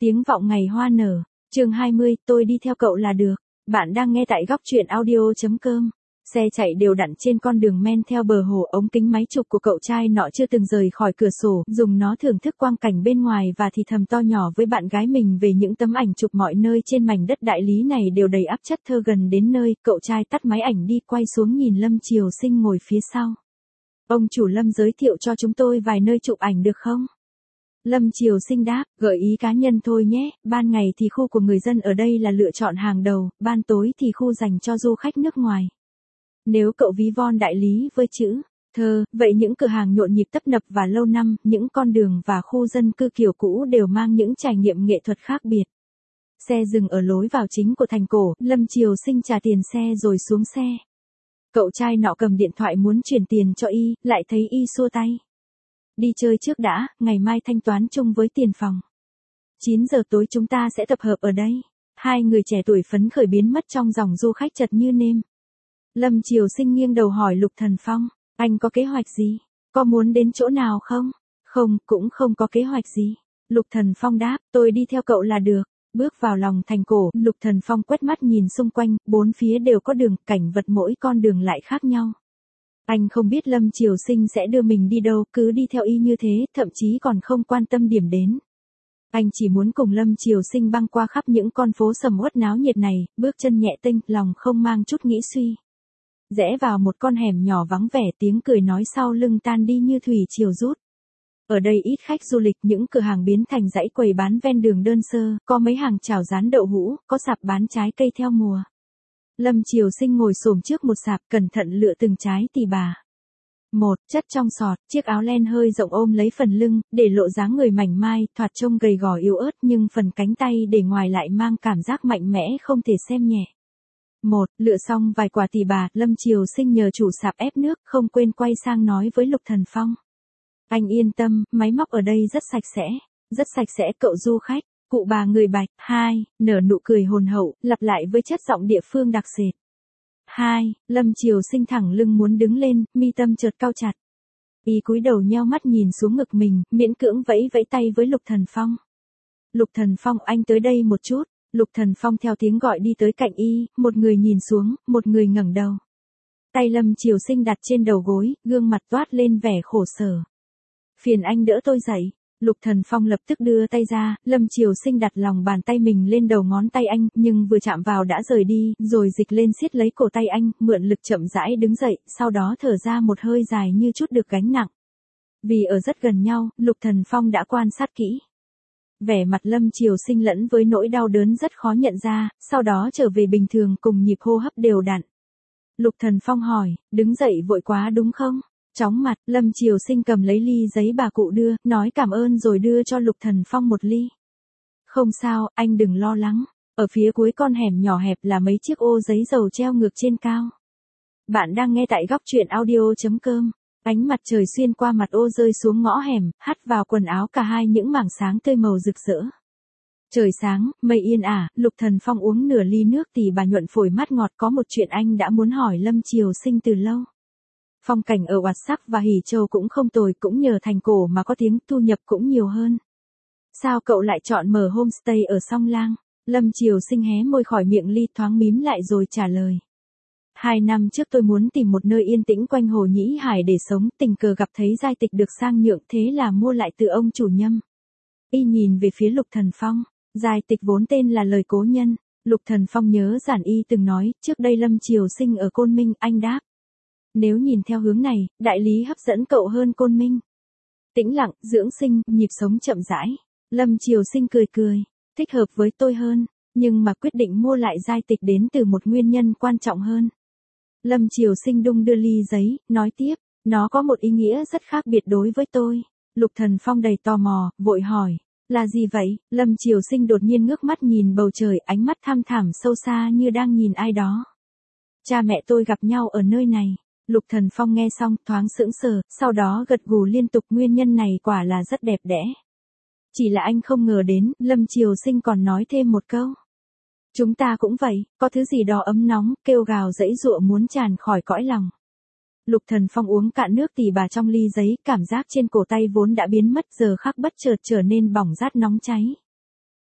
Tiếng vọng ngày hoa nở. Chương 20, tôi đi theo cậu là được. Bạn đang nghe tại góc truyện audio.com. Xe chạy đều đặn trên con đường men theo bờ hồ, ống kính máy chụp của cậu trai nọ chưa từng rời khỏi cửa sổ, dùng nó thưởng thức quang cảnh bên ngoài và thì thầm to nhỏ với bạn gái mình về những tấm ảnh chụp mọi nơi trên mảnh đất đại lý này đều đầy ắp chất thơ. Gần đến nơi, cậu trai tắt máy ảnh đi, quay xuống nhìn Lâm Triều Sinh ngồi phía sau. Ông chủ Lâm giới thiệu cho chúng tôi vài nơi chụp ảnh được không? Lâm Triều Sinh đáp, gợi ý cá nhân thôi nhé, ban ngày thì khu của người dân ở đây là lựa chọn hàng đầu, ban tối thì khu dành cho du khách nước ngoài. Nếu cậu ví von đại lý với chữ thơ, vậy những cửa hàng nhộn nhịp tấp nập và lâu năm, những con đường và khu dân cư kiểu cũ đều mang những trải nghiệm nghệ thuật khác biệt. Xe dừng ở lối vào chính của thành cổ, Lâm Triều Sinh trả tiền xe rồi xuống xe. Cậu trai nọ cầm điện thoại muốn chuyển tiền cho y, lại thấy y xua tay. Đi chơi trước đã, ngày mai thanh toán chung với tiền phòng. 9 giờ tối chúng ta sẽ tập hợp ở đây. Hai người trẻ tuổi phấn khởi biến mất trong dòng du khách chật như nêm. Lâm Triều Sinh nghiêng đầu hỏi Lục Thần Phong, anh có kế hoạch gì? Có muốn đến chỗ nào không? Không, cũng không có kế hoạch gì. Lục Thần Phong đáp, tôi đi theo cậu là được. Bước vào lòng thành cổ, Lục Thần Phong quét mắt nhìn xung quanh, bốn phía đều có đường, cảnh vật mỗi con đường lại khác nhau. Anh không biết Lâm Triều Sinh sẽ đưa mình đi đâu, cứ đi theo y như thế, thậm chí còn không quan tâm điểm đến. Anh chỉ muốn cùng Lâm Triều Sinh băng qua khắp những con phố sầm uất náo nhiệt này, bước chân nhẹ tênh, lòng không mang chút nghĩ suy. Rẽ vào một con hẻm nhỏ vắng vẻ, tiếng cười nói sau lưng tan đi như thủy triều rút. Ở đây ít khách du lịch, những cửa hàng biến thành dãy quầy bán ven đường đơn sơ, có mấy hàng chảo rán đậu hũ, có sạp bán trái cây theo mùa. Lâm Triều Sinh ngồi xổm trước một sạp, cẩn thận lựa từng trái tỳ bà. Một, chất trong sọt, chiếc áo len hơi rộng ôm lấy phần lưng, để lộ dáng người mảnh mai, thoạt trông gầy gò yếu ớt nhưng phần cánh tay để ngoài lại mang cảm giác mạnh mẽ không thể xem nhẹ. Một, lựa xong vài quả tỳ bà, Lâm Triều Sinh nhờ chủ sạp ép nước, không quên quay sang nói với Lục Thần Phong. Anh yên tâm, máy móc ở đây rất sạch sẽ cậu du khách. Cụ bà người Bạch. 2, nở nụ cười hồn hậu, lặp lại với chất giọng địa phương đặc sệt. 2, Lâm Triều Sinh thẳng lưng muốn đứng lên, mi tâm chợt cau chặt. Y cúi đầu nheo mắt nhìn xuống ngực mình, miễn cưỡng vẫy vẫy tay với Lục Thần Phong. Lục Thần Phong, anh tới đây một chút. Lục Thần Phong theo tiếng gọi đi tới cạnh y, một người nhìn xuống, một người ngẩng đầu. Tay Lâm Triều Sinh đặt trên đầu gối, gương mặt toát lên vẻ khổ sở. Phiền anh đỡ tôi dậy. Lục Thần Phong lập tức đưa tay ra, Lâm Triều Sinh đặt lòng bàn tay mình lên đầu ngón tay anh, nhưng vừa chạm vào đã rời đi, rồi dịch lên siết lấy cổ tay anh, mượn lực chậm rãi đứng dậy, sau đó thở ra một hơi dài như chút được gánh nặng. Vì ở rất gần nhau, Lục Thần Phong đã quan sát kỹ. Vẻ mặt Lâm Triều Sinh lẫn với nỗi đau đớn rất khó nhận ra, sau đó trở về bình thường cùng nhịp hô hấp đều đặn. Lục Thần Phong hỏi, đứng dậy vội quá đúng không? Chóng mặt, Lâm Triều Sinh cầm lấy ly giấy bà cụ đưa, nói cảm ơn rồi đưa cho Lục Thần Phong một ly. Không sao, anh đừng lo lắng. Ở phía cuối con hẻm nhỏ hẹp là mấy chiếc ô giấy dầu treo ngược trên cao. Bạn đang nghe tại góc truyện audio.com. Ánh mặt trời xuyên qua mặt ô rơi xuống ngõ hẻm, hắt vào quần áo cả hai những mảng sáng tươi màu rực rỡ. Trời sáng, mây yên ả, Lục Thần Phong uống nửa ly nước tỳ bà nhuận phổi mát ngọt, có một chuyện anh đã muốn hỏi Lâm Triều Sinh từ lâu. Phong cảnh ở Oạt Sắc và Hỉ Châu cũng không tồi, cũng nhờ thành cổ mà có tiếng, thu nhập cũng nhiều hơn. Sao cậu lại chọn mở homestay ở Song Lang? Lâm Triều Sinh hé môi khỏi miệng ly, thoáng mím lại rồi trả lời. 2 năm trước tôi muốn tìm một nơi yên tĩnh quanh hồ Nhĩ Hải để sống, tình cờ gặp thấy giai tịch được sang nhượng, thế là mua lại từ ông chủ Nhâm. Y nhìn về phía Lục Thần Phong, giai tịch vốn tên là lời cố nhân. Lục Thần Phong nhớ giản y từng nói, trước đây Lâm Triều Sinh ở Côn Minh, anh đáp. Nếu nhìn theo hướng này, đại lý hấp dẫn cậu hơn Côn Minh. Tĩnh lặng, dưỡng sinh, nhịp sống chậm rãi. Lâm Triều Sinh cười cười, thích hợp với tôi hơn, nhưng mà quyết định mua lại giai tịch đến từ một nguyên nhân quan trọng hơn. Lâm Triều Sinh đung đưa ly giấy, nói tiếp, nó có một ý nghĩa rất khác biệt đối với tôi. Lục Thần Phong đầy tò mò, vội hỏi, là gì vậy? Lâm Triều Sinh đột nhiên ngước mắt nhìn bầu trời, ánh mắt thăm thẳm sâu xa như đang nhìn ai đó. Cha mẹ tôi gặp nhau ở nơi này. Lục Thần Phong nghe xong thoáng sững sờ, sau đó gật gù liên tục, nguyên nhân này quả là rất đẹp đẽ. Chỉ là anh không ngờ đến, Lâm Triều Sinh còn nói thêm một câu. Chúng ta cũng vậy, có thứ gì đó ấm nóng, kêu gào giãy giụa muốn tràn khỏi cõi lòng. Lục Thần Phong uống cạn nước tỳ bà trong ly giấy, cảm giác trên cổ tay vốn đã biến mất giờ khắc bất chợt trở nên bỏng rát nóng cháy.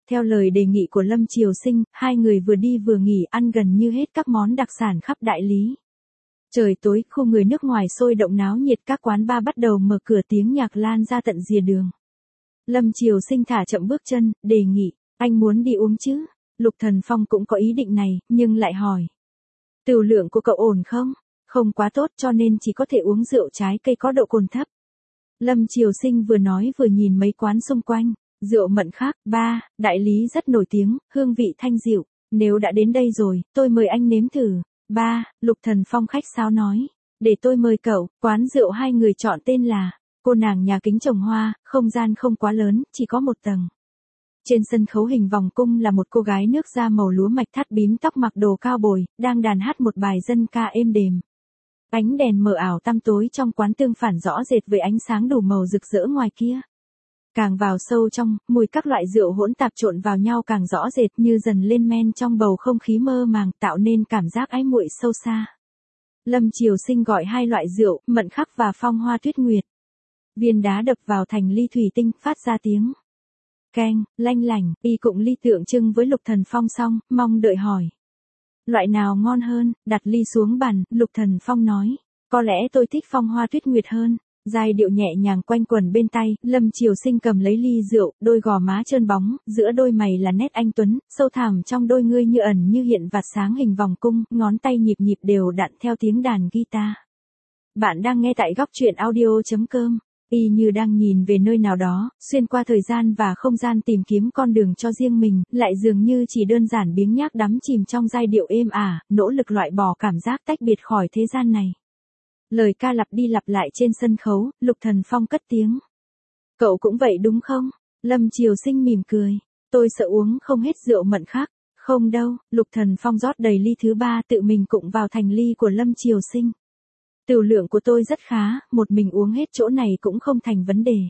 Theo lời đề nghị của Lâm Triều Sinh, hai người vừa đi vừa nghỉ ăn gần như hết các món đặc sản khắp đại lý. Trời tối, khu người nước ngoài sôi động náo nhiệt, các quán bar bắt đầu mở cửa, tiếng nhạc lan ra tận rìa đường. Lâm Triều Sinh thả chậm bước chân, đề nghị, anh muốn đi uống chứ? Lục Thần Phong cũng có ý định này, nhưng lại hỏi. Tửu lượng của cậu ổn không? Không quá tốt cho nên chỉ có thể uống rượu trái cây có độ cồn thấp. Lâm Triều Sinh vừa nói vừa nhìn mấy quán xung quanh. Rượu Mận Khác, đại lý rất nổi tiếng, hương vị thanh dịu. Nếu đã đến đây rồi, tôi mời anh nếm thử. Lục Thần Phong khách sáo nói. Để tôi mời cậu, quán rượu hai người chọn tên là Cô nàng nhà kính trồng hoa, không gian không quá lớn, chỉ có một tầng. Trên sân khấu hình vòng cung là một cô gái nước da màu lúa mạch thắt bím tóc mặc đồ cao bồi, đang đàn hát một bài dân ca êm đềm. Ánh đèn mờ ảo tăm tối trong quán tương phản rõ rệt với ánh sáng đủ màu rực rỡ ngoài kia. Càng vào sâu trong, mùi các loại rượu hỗn tạp trộn vào nhau càng rõ rệt như dần lên men trong bầu không khí mơ màng, tạo nên cảm giác ái muội sâu xa. Lâm Triều Sinh gọi hai loại rượu, Mận Khắc và Phong Hoa Tuyết Nguyệt. Viên đá đập vào thành ly thủy tinh, phát ra tiếng keng, lanh lảnh, y cụng ly tượng trưng với Lục Thần Phong xong, mong đợi hỏi. Loại nào ngon hơn? Đặt ly xuống bàn, Lục Thần Phong nói. Có lẽ tôi thích Phong Hoa Tuyết Nguyệt hơn. Giai điệu nhẹ nhàng quanh quẩn bên tai, Lâm Triều Sinh cầm lấy ly rượu, đôi gò má trơn bóng, giữa đôi mày là nét anh tuấn, sâu thẳm trong đôi ngươi như ẩn như hiện vạt sáng hình vòng cung, ngón tay nhịp nhịp đều đặn theo tiếng đàn guitar. Bạn đang nghe tại góc truyện audio.com. Y như đang nhìn về nơi nào đó, xuyên qua thời gian và không gian tìm kiếm con đường cho riêng mình, lại dường như chỉ đơn giản biếng nhác đắm chìm trong giai điệu êm ả, nỗ lực loại bỏ cảm giác tách biệt khỏi thế gian này. Lời ca lặp đi lặp lại trên sân khấu, Lục Thần Phong cất tiếng. Cậu cũng vậy đúng không? Lâm Triều Sinh mỉm cười. Tôi sợ uống không hết rượu Mận Khắc. Không đâu, Lục Thần Phong rót đầy ly thứ ba tự mình cụng vào thành ly của Lâm Triều Sinh. Tửu lượng của tôi rất khá, một mình uống hết chỗ này cũng không thành vấn đề.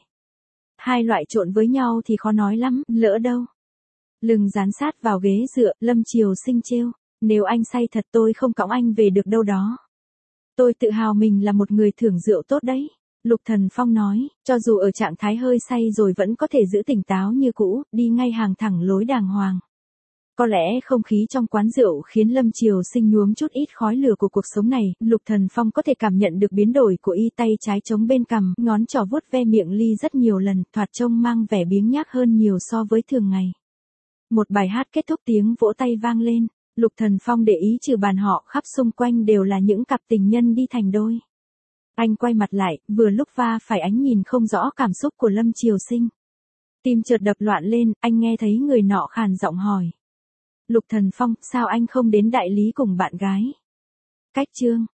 Hai loại trộn với nhau thì khó nói lắm, lỡ đâu. Lưng dán sát vào ghế dựa, Lâm Triều Sinh trêu. Nếu anh say thật tôi không cõng anh về được đâu đó. Tôi tự hào mình là một người thưởng rượu tốt đấy. Lục Thần Phong nói, cho dù ở trạng thái hơi say rồi vẫn có thể giữ tỉnh táo như cũ, đi ngay hàng thẳng lối đàng hoàng. Có lẽ không khí trong quán rượu khiến Lâm Triều Sinh nhuốm chút ít khói lửa của cuộc sống này, Lục Thần Phong có thể cảm nhận được biến đổi của y, tay trái chống bên cằm, ngón trỏ vuốt ve miệng ly rất nhiều lần, thoạt trông mang vẻ biếng nhác hơn nhiều so với thường ngày. Một bài hát kết thúc, tiếng vỗ tay vang lên, Lục Thần Phong để ý trừ bàn họ khắp xung quanh đều là những cặp tình nhân đi thành đôi. Anh quay mặt lại, vừa lúc va phải ánh nhìn không rõ cảm xúc của Lâm Triều Sinh. Tim chợt đập loạn lên, anh nghe thấy người nọ khàn giọng hỏi. Lục Thần Phong, sao anh không đến đại lý cùng bạn gái? Cách chương